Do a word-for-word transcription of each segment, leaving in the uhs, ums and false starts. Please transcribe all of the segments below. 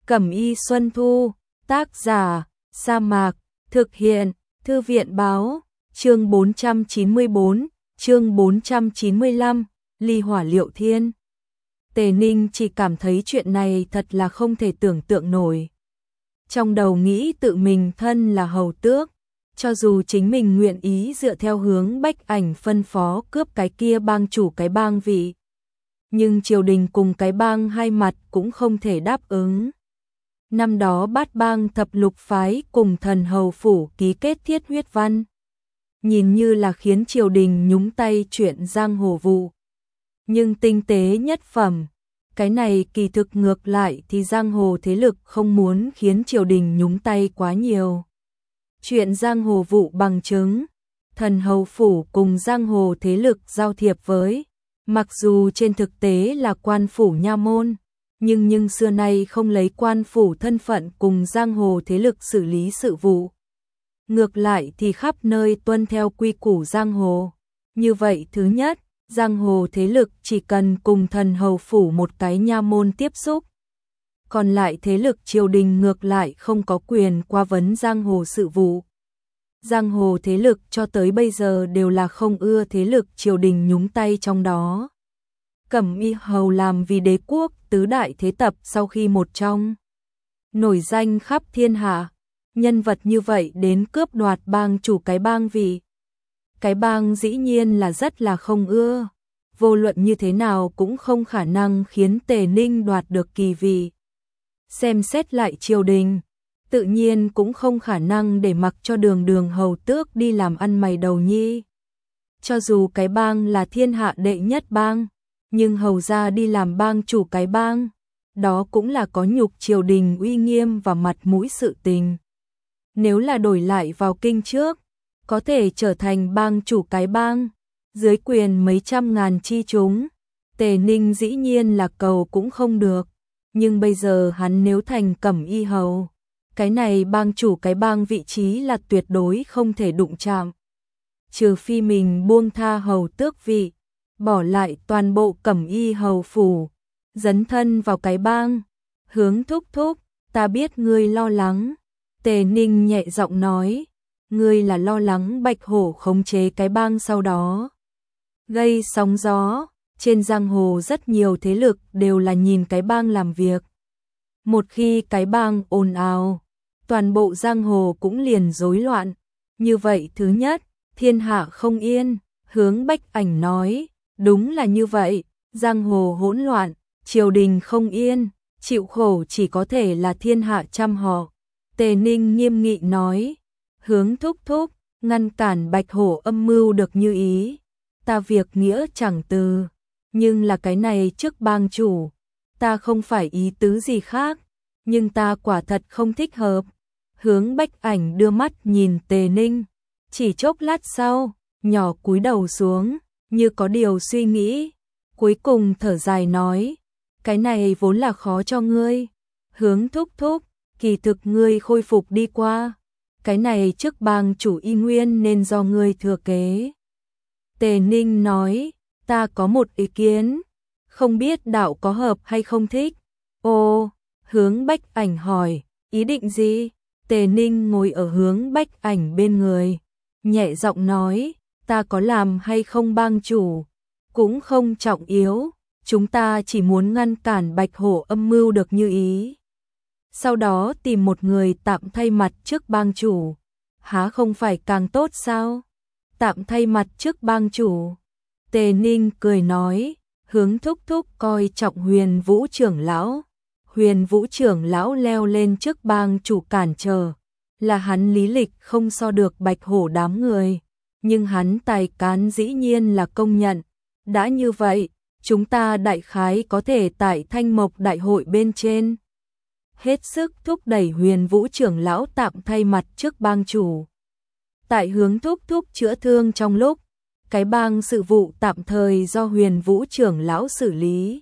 Cẩm y Xuân Thu, tác giả, Sa Mạc, thực hiện, Thư viện báo, chương bốn trăm chín mươi bốn, chương bốn trăm chín mươi lăm, ly hỏa liệu thiên. Tề Ninh chỉ cảm thấy chuyện này thật là không thể tưởng tượng nổi. Trong đầu nghĩ tự mình thân là hầu tước, cho dù chính mình nguyện ý dựa theo hướng Bách Ảnh phân phó cướp cái kia bang chủ cái bang vị. Nhưng triều đình cùng cái bang hai mặt cũng không thể đáp ứng. Năm đó Bát Bang thập lục phái cùng thần hầu phủ ký kết thiết huyết văn. Nhìn như là khiến triều đình nhúng tay chuyện giang hồ vụ. Nhưng tinh tế nhất phẩm, cái này kỳ thực ngược lại thì giang hồ thế lực không muốn khiến triều đình nhúng tay quá nhiều. Chuyện giang hồ vụ bằng chứng, thần hầu phủ cùng giang hồ thế lực giao thiệp với, mặc dù trên thực tế là quan phủ nha môn, nhưng nhưng xưa nay không lấy quan phủ thân phận cùng giang hồ thế lực xử lý sự vụ. Ngược lại thì khắp nơi tuân theo quy củ giang hồ. Như vậy thứ nhất, giang hồ thế lực chỉ cần cùng thần hầu phủ một cái nha môn tiếp xúc. Còn lại thế lực triều đình ngược lại không có quyền qua vấn giang hồ sự vụ. Giang hồ thế lực cho tới bây giờ đều là không ưa thế lực triều đình nhúng tay trong đó. Cẩm y hầu làm vì đế quốc tứ đại thế tập sau khi một trong nổi danh khắp thiên hạ, nhân vật như vậy đến cướp đoạt bang chủ cái bang vị. Cái bang dĩ nhiên là rất là không ưa, vô luận như thế nào cũng không khả năng khiến Tề Ninh đoạt được kỳ vị. Xem xét lại triều đình, tự nhiên cũng không khả năng để mặc cho đường đường hầu tước đi làm ăn mày đầu nhi. Cho dù cái bang là thiên hạ đệ nhất bang, nhưng hầu ra đi làm bang chủ cái bang, đó cũng là có nhục triều đình uy nghiêm và mặt mũi sự tình. Nếu là đổi lại vào kinh trước, có thể trở thành bang chủ cái bang, dưới quyền mấy trăm ngàn chi chúng, Tề Ninh dĩ nhiên là cầu cũng không được. Nhưng bây giờ hắn nếu thành Cẩm y hầu, cái này bang chủ cái bang vị trí là tuyệt đối không thể đụng chạm. Trừ phi mình buông tha hầu tước vị, bỏ lại toàn bộ Cẩm y hầu phủ, dấn thân vào cái bang. Hướng thúc thúc, ta biết ngươi lo lắng. Tề Ninh nhẹ giọng nói, ngươi là lo lắng Bạch Hổ khống chế cái bang sau đó gây sóng gió. Trên giang hồ rất nhiều thế lực đều là nhìn cái bang làm việc. Một khi cái bang ồn ào, toàn bộ giang hồ cũng liền rối loạn. Như vậy thứ nhất, thiên hạ không yên. Hướng Bách Ảnh nói, đúng là như vậy, giang hồ hỗn loạn, triều đình không yên, chịu khổ chỉ có thể là thiên hạ trăm họ. Tề Ninh nghiêm nghị nói, Hướng thúc thúc, ngăn cản Bạch Hổ âm mưu được như ý, ta việc nghĩa chẳng từ. Nhưng là cái này trước bang chủ, ta không phải ý tứ gì khác, nhưng ta quả thật không thích hợp. Hướng Bách Ảnh đưa mắt nhìn Tề Ninh, chỉ chốc lát sau, nhỏ cúi đầu xuống, như có điều suy nghĩ, cuối cùng thở dài nói, cái này vốn là khó cho ngươi. Hướng thúc thúc, kỳ thực ngươi khôi phục đi qua, cái này trước bang chủ y nguyên nên do ngươi thừa kế. Tề Ninh nói, ta có một ý kiến, không biết đạo có hợp hay không thích. Ồ, Hướng Bách Ảnh hỏi, ý định gì? Tề Ninh ngồi ở Hướng Bách Ảnh bên người, nhẹ giọng nói, ta có làm hay không bang chủ, cũng không trọng yếu, chúng ta chỉ muốn ngăn cản Bạch Hổ âm mưu được như ý. Sau đó tìm một người tạm thay mặt trước bang chủ, há không phải càng tốt sao? Tạm thay mặt trước bang chủ. Tề Ninh cười nói, Hướng thúc thúc coi trọng Huyền Vũ trưởng lão. Huyền Vũ trưởng lão leo lên trước bang chủ cản trở, là hắn lý lịch không so được Bạch Hổ đám người, nhưng hắn tài cán dĩ nhiên là công nhận. Đã như vậy, chúng ta đại khái có thể tại Thanh Mộc đại hội bên trên hết sức thúc đẩy Huyền Vũ trưởng lão tạm thay mặt trước bang chủ. Tại Hướng thúc thúc chữa thương trong lúc, cái bang sự vụ tạm thời do Huyền Vũ trưởng lão xử lý.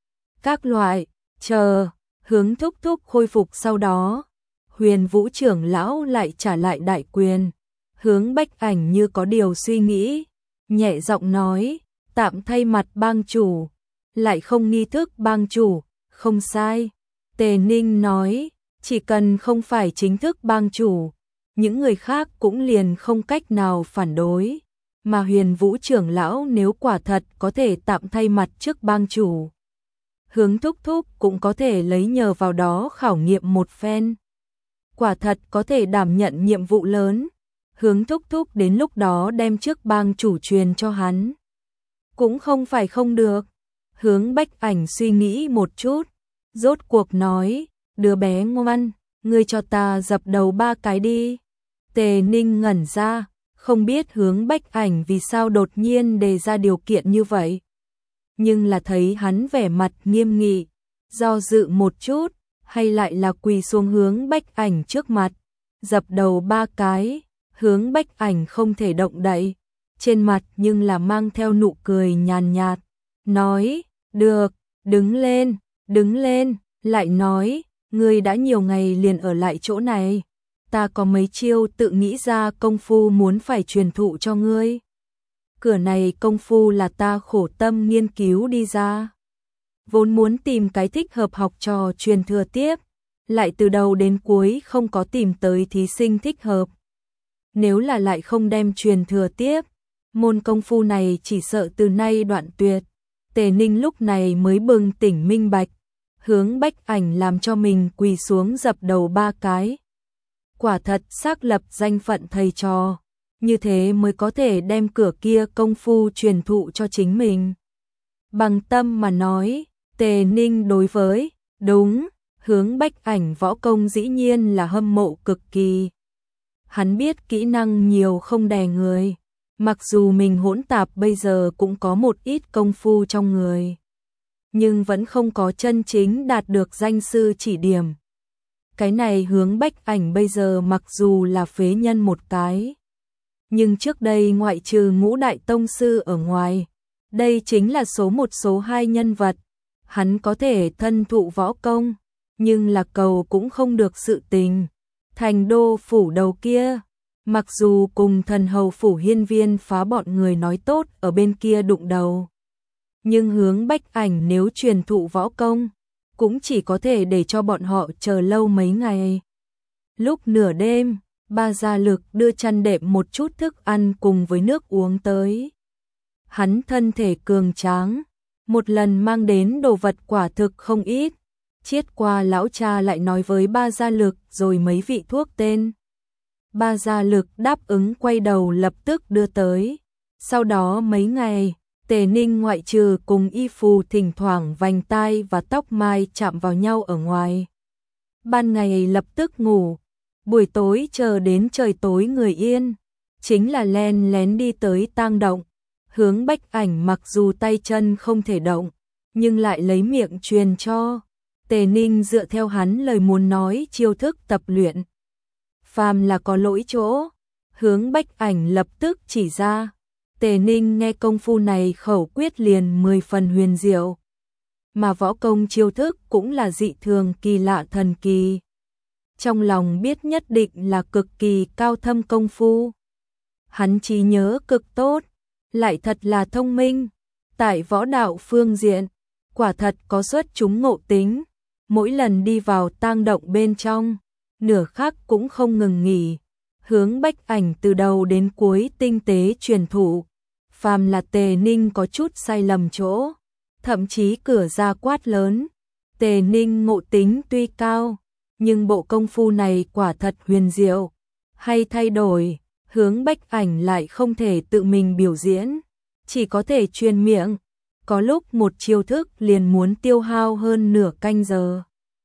Các loại, chờ, Hướng thúc thúc khôi phục sau đó, Huyền Vũ trưởng lão lại trả lại đại quyền. Hướng Bách Ảnh như có điều suy nghĩ, nhẹ giọng nói, tạm thay mặt bang chủ, lại không nghi thức bang chủ, không sai. Tề Ninh nói, chỉ cần không phải chính thức bang chủ, những người khác cũng liền không cách nào phản đối, mà Huyền Vũ trưởng lão nếu quả thật có thể tạm thay mặt trước bang chủ, Hướng thúc thúc cũng có thể lấy nhờ vào đó khảo nghiệm một phen. Quả thật có thể đảm nhận nhiệm vụ lớn, Hướng thúc thúc đến lúc đó đem trước bang chủ truyền cho hắn. Cũng không phải không được. Hướng Bách Ảnh suy nghĩ một chút, rốt cuộc nói, đứa bé ngoan, ngươi cho ta dập đầu ba cái đi. Tề Ninh ngẩn ra, không biết Hướng Bách Ảnh vì sao đột nhiên đề ra điều kiện như vậy. Nhưng là thấy hắn vẻ mặt nghiêm nghị, do dự một chút, hay lại là quỳ xuống Hướng Bách Ảnh trước mặt, dập đầu ba cái, Hướng Bách Ảnh không thể động đậy, trên mặt nhưng là mang theo nụ cười nhàn nhạt, nói, được, đứng lên, đứng lên, lại nói, ngươi đã nhiều ngày liền ở lại chỗ này, ta có mấy chiêu tự nghĩ ra công phu muốn phải truyền thụ cho ngươi. Cửa này công phu là ta khổ tâm nghiên cứu đi ra. Vốn muốn tìm cái thích hợp học trò truyền thừa tiếp, lại từ đầu đến cuối không có tìm tới thí sinh thích hợp. Nếu là lại không đem truyền thừa tiếp, môn công phu này chỉ sợ từ nay đoạn tuyệt. Tề Ninh lúc này mới bừng tỉnh minh bạch, Hướng Bách Ảnh làm cho mình quỳ xuống dập đầu ba cái. Quả thật xác lập danh phận thầy trò, như thế mới có thể đem cửa kia công phu truyền thụ cho chính mình. Bằng tâm mà nói, Tề Ninh đối với, đúng, Hướng Bách Ảnh võ công dĩ nhiên là hâm mộ cực kỳ. Hắn biết kỹ năng nhiều không đè người, mặc dù mình hỗn tạp bây giờ cũng có một ít công phu trong người, nhưng vẫn không có chân chính đạt được danh sư chỉ điểm. Cái này Hướng Bách Ảnh bây giờ mặc dù là phế nhân một cái, nhưng trước đây ngoại trừ ngũ đại tông sư ở ngoài, đây chính là số một số hai nhân vật. Hắn có thể thân thụ võ công, nhưng là cầu cũng không được sự tình. Thành đô phủ đầu kia, mặc dù cùng thần hầu phủ hiên viên phá bọn người nói tốt ở bên kia đụng đầu, nhưng Hướng Bách Ảnh nếu truyền thụ võ công, cũng chỉ có thể để cho bọn họ chờ lâu mấy ngày. Lúc nửa đêm, Ba Gia Lực đưa chăn đệm một chút thức ăn cùng với nước uống tới. Hắn thân thể cường tráng, một lần mang đến đồ vật quả thực không ít. Chiết qua lão cha lại nói với Ba Gia Lực rồi mấy vị thuốc tên. Ba Gia Lực đáp ứng quay đầu lập tức đưa tới. Sau đó mấy ngày, Tề Ninh ngoại trừ cùng y phù thỉnh thoảng vành tai và tóc mai chạm vào nhau ở ngoài. Ban ngày lập tức ngủ, buổi tối chờ đến trời tối người yên, chính là len lén đi tới tang động. Hướng Bách Ảnh mặc dù tay chân không thể động, nhưng lại lấy miệng truyền cho. Tề Ninh dựa theo hắn lời muốn nói chiêu thức tập luyện. Phàm là có lỗi chỗ, Hướng Bách Ảnh lập tức chỉ ra. Tề Ninh nghe công phu này khẩu quyết liền mười phần huyền diệu, mà võ công chiêu thức cũng là dị thường kỳ lạ thần kỳ. Trong lòng biết nhất định là cực kỳ cao thâm công phu. Hắn trí nhớ cực tốt, lại thật là thông minh, tại võ đạo phương diện, quả thật có xuất chúng ngộ tính. Mỗi lần đi vào tang động bên trong, nửa khắc cũng không ngừng nghỉ. Hướng Bách Ảnh từ đầu đến cuối tinh tế truyền thụ, phàm là Tề Ninh có chút sai lầm chỗ, thậm chí cửa ra quát lớn. Tề Ninh ngộ tính tuy cao, nhưng bộ công phu này quả thật huyền diệu, hay thay đổi, Hướng Bách Ảnh lại không thể tự mình biểu diễn, chỉ có thể truyền miệng. Có lúc một chiêu thức liền muốn tiêu hao hơn nửa canh giờ.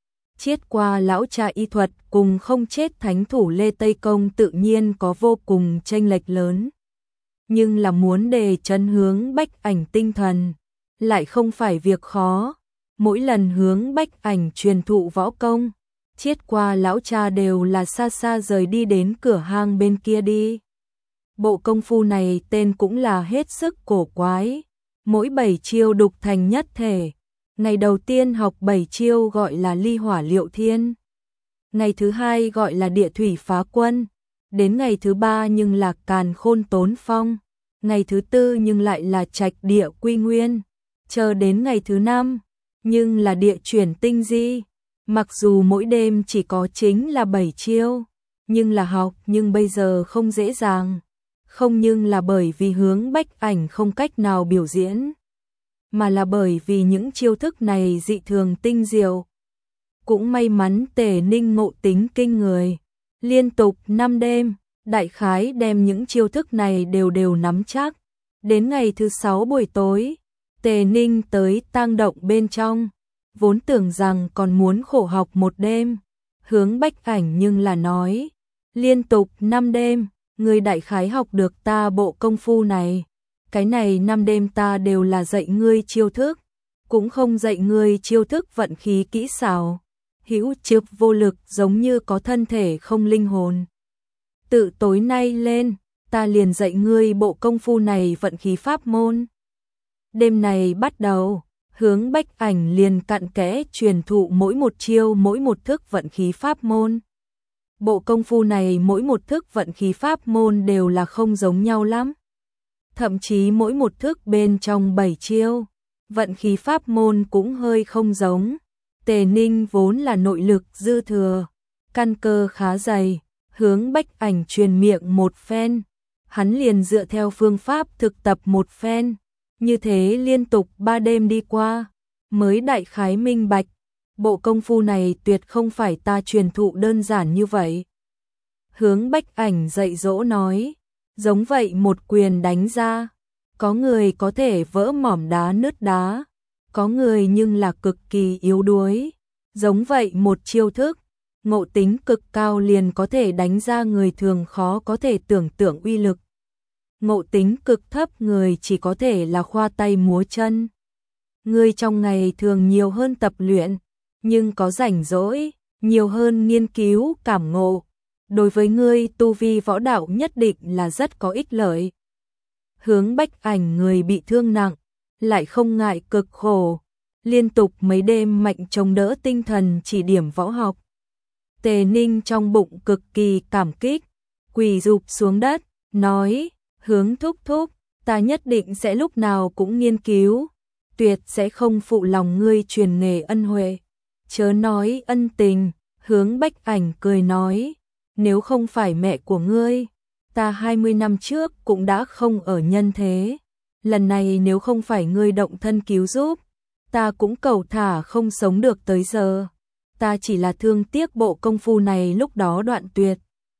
Chiết qua lão cha y thuật cùng không chết thánh thủ Lê Tây Công tự nhiên có vô cùng chênh lệch lớn. Nhưng là muốn đề chấn Hướng Bách Ảnh tinh thần, lại không phải việc khó. Mỗi lần Hướng Bách Ảnh truyền thụ võ công, chiết qua lão cha đều là xa xa rời đi đến cửa hang bên kia đi. Bộ công phu này tên cũng là hết sức cổ quái. Mỗi bảy chiêu đục thành nhất thể. Ngày đầu tiên học bảy chiêu gọi là ly hỏa liệu thiên. Ngày thứ hai gọi là địa thủy phá quân. Đến ngày thứ ba nhưng là càn khôn tốn phong. Ngày thứ tư nhưng lại là trạch địa quy nguyên. Chờ đến ngày thứ năm, nhưng là địa chuyển tinh di. Mặc dù mỗi đêm chỉ có chính là bảy chiêu, nhưng là học nhưng bây giờ không dễ dàng. Không nhưng là bởi vì Hướng Bách Ảnh không cách nào biểu diễn, mà là bởi vì những chiêu thức này dị thường tinh diệu. Cũng may mắn Tề Ninh ngộ tính kinh người, liên tục năm đêm, đại khái đem những chiêu thức này đều đều nắm chắc. Đến ngày thứ sáu buổi tối, Tề Ninh tới tang động bên trong, vốn tưởng rằng còn muốn khổ học một đêm. Hướng Bách Ảnh nhưng là nói, liên tục năm đêm, người đại khái học được ta bộ công phu này. Cái này năm đêm ta đều là dạy ngươi chiêu thức, cũng không dạy ngươi chiêu thức vận khí kỹ xảo. Hữu trực vô lực giống như có thân thể không linh hồn. Tự tối nay lên, ta liền dạy ngươi bộ công phu này vận khí pháp môn. Đêm này bắt đầu, Hướng Bách Ảnh liền cặn kẽ truyền thụ mỗi một chiêu mỗi một thức vận khí pháp môn. Bộ công phu này mỗi một thức vận khí pháp môn đều là không giống nhau lắm. Thậm chí mỗi một thức bên trong bảy chiêu, vận khí pháp môn cũng hơi không giống. Tề Ninh vốn là nội lực dư thừa, căn cơ khá dày, Hướng Bách Ảnh truyền miệng một phen, hắn liền dựa theo phương pháp thực tập một phen, như thế liên tục ba đêm đi qua, mới đại khái minh bạch, bộ công phu này tuyệt không phải ta truyền thụ đơn giản như vậy. Hướng Bách Ảnh dạy dỗ nói, giống vậy một quyền đánh ra, có người có thể vỡ mỏm đá nứt đá, có người nhưng là cực kỳ yếu đuối. Giống vậy một chiêu thức, ngộ tính cực cao liền có thể đánh ra người thường khó có thể tưởng tượng uy lực. Ngộ tính cực thấp người chỉ có thể là khoa tay múa chân. Người trong ngày thường nhiều hơn tập luyện, nhưng có rảnh rỗi, nhiều hơn nghiên cứu cảm ngộ. Đối với ngươi tu vi võ đạo nhất định là rất có ích lợi. Hướng Bách Ảnh người bị thương nặng, lại không ngại cực khổ, liên tục mấy đêm mạnh chống đỡ tinh thần chỉ điểm võ học. Tề Ninh trong bụng cực kỳ cảm kích, quỳ rụp xuống đất, nói, Hướng thúc thúc, ta nhất định sẽ lúc nào cũng nghiên cứu, tuyệt sẽ không phụ lòng ngươi truyền nghề ân huệ. Chớ nói ân tình, Hướng Bách Ảnh cười nói, nếu không phải mẹ của ngươi, ta hai mươi năm trước cũng đã không ở nhân thế. Lần này nếu không phải ngươi động thân cứu giúp, ta cũng cầu thả không sống được tới giờ. Ta chỉ là thương tiếc bộ công phu này lúc đó đoạn tuyệt,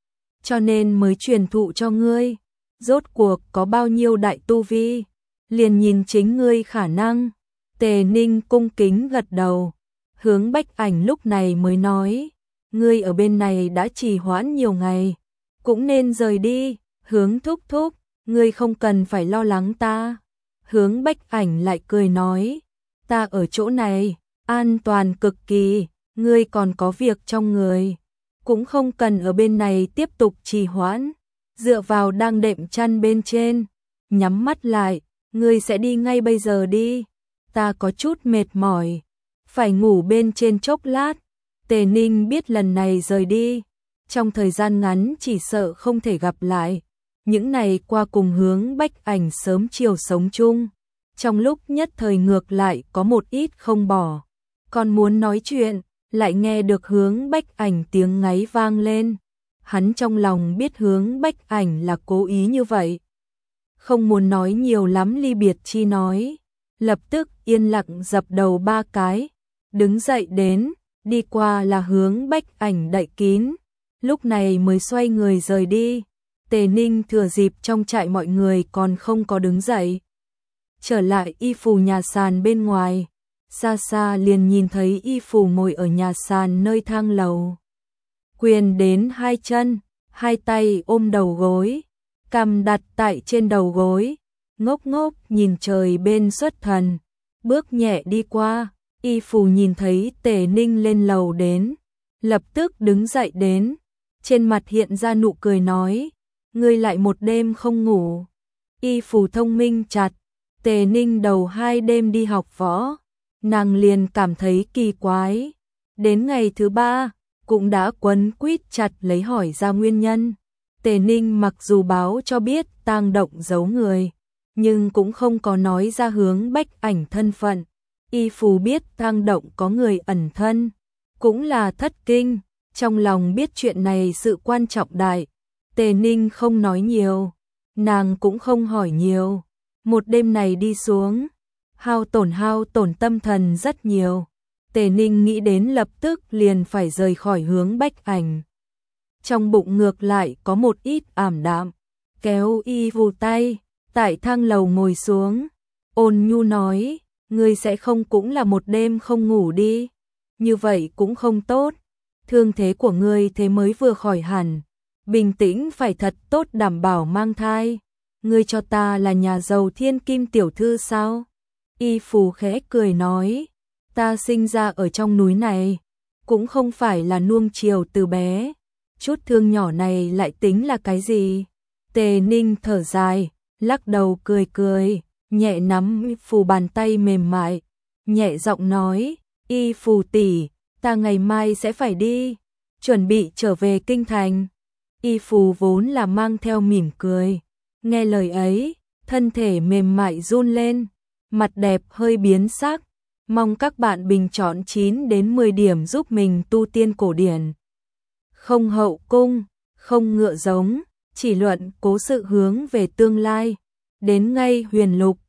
cho nên mới truyền thụ cho ngươi. Rốt cuộc có bao nhiêu đại tu vi, liền nhìn chính ngươi khả năng. Tề Ninh cung kính gật đầu. Hướng Bách Ảnh lúc này mới nói, ngươi ở bên này đã trì hoãn nhiều ngày, cũng nên rời đi. Hướng thúc thúc, ngươi không cần phải lo lắng ta. Hướng Bách Ảnh lại cười nói, ta ở chỗ này, an toàn cực kỳ, ngươi còn có việc trong người, cũng không cần ở bên này tiếp tục trì hoãn. Dựa vào đang đệm chăn bên trên, nhắm mắt lại, ngươi sẽ đi ngay bây giờ đi. Ta có chút mệt mỏi, phải ngủ bên trên chốc lát. Tề Ninh biết lần này rời đi, trong thời gian ngắn chỉ sợ không thể gặp lại. Những ngày qua cùng Hướng Bách Ảnh sớm chiều sống chung, trong lúc nhất thời ngược lại có một ít không bỏ. Còn muốn nói chuyện, lại nghe được Hướng Bách Ảnh tiếng ngáy vang lên. Hắn trong lòng biết Hướng Bách Ảnh là cố ý như vậy, không muốn nói nhiều lắm ly biệt chi nói, lập tức yên lặng dập đầu ba cái, đứng dậy đến, đi qua là Hướng Bách Ảnh đậy kín, lúc này mới xoay người rời đi. Tề Ninh thừa dịp trong trại mọi người còn không có đứng dậy, trở lại Y Phù nhà sàn bên ngoài, xa xa liền nhìn thấy Y Phù ngồi ở nhà sàn nơi thang lầu. Quyền đến hai chân, hai tay ôm đầu gối, cằm đặt tại trên đầu gối, ngốc ngốc nhìn trời bên xuất thần, bước nhẹ đi qua. Y Phù nhìn thấy Tề Ninh lên lầu đến, lập tức đứng dậy đến, trên mặt hiện ra nụ cười nói, ngươi lại một đêm không ngủ. Y Phù thông minh chặt, Tề Ninh đầu hai đêm đi học võ, nàng liền cảm thấy kỳ quái. Đến ngày thứ ba, cũng đã quấn quýt chặt lấy hỏi ra nguyên nhân. Tề Ninh mặc dù báo cho biết tang động giấu người, nhưng cũng không có nói ra Hướng Bách Ảnh thân phận. Y Phù biết tang động có người ẩn thân, cũng là thất kinh, trong lòng biết chuyện này sự quan trọng đại. Tề Ninh không nói nhiều, nàng cũng không hỏi nhiều. Một đêm này đi xuống, hao tổn hao tổn tâm thần rất nhiều. Tề Ninh nghĩ đến lập tức liền phải rời khỏi hướng Bách Ảnh. Trong bụng ngược lại có một ít ảm đạm, kéo y vù tay, tại thang lầu ngồi xuống. Ôn nhu nói, ngươi sẽ không cũng là một đêm không ngủ đi, như vậy cũng không tốt. Thương thế của ngươi thế mới vừa khỏi hẳn, bình tĩnh phải thật tốt đảm bảo mang thai. Ngươi cho ta là nhà giàu thiên kim tiểu thư sao? Y Phù khẽ cười nói, ta sinh ra ở trong núi này, cũng không phải là nuông chiều từ bé, chút thương nhỏ này lại tính là cái gì? Tề Ninh thở dài, lắc đầu cười cười, nhẹ nắm Y Phù bàn tay mềm mại, nhẹ giọng nói, Y Phù tỷ, ta ngày mai sẽ phải đi, chuẩn bị trở về kinh thành. Y Phù vốn là mang theo mỉm cười, nghe lời ấy, thân thể mềm mại run lên, mặt đẹp hơi biến sắc. Mong các bạn bình chọn chín đến mười điểm giúp mình tu tiên cổ điển. Không hậu cung, không ngựa giống, chỉ luận cố sự hướng về tương lai. Đến ngay Huyền Lục.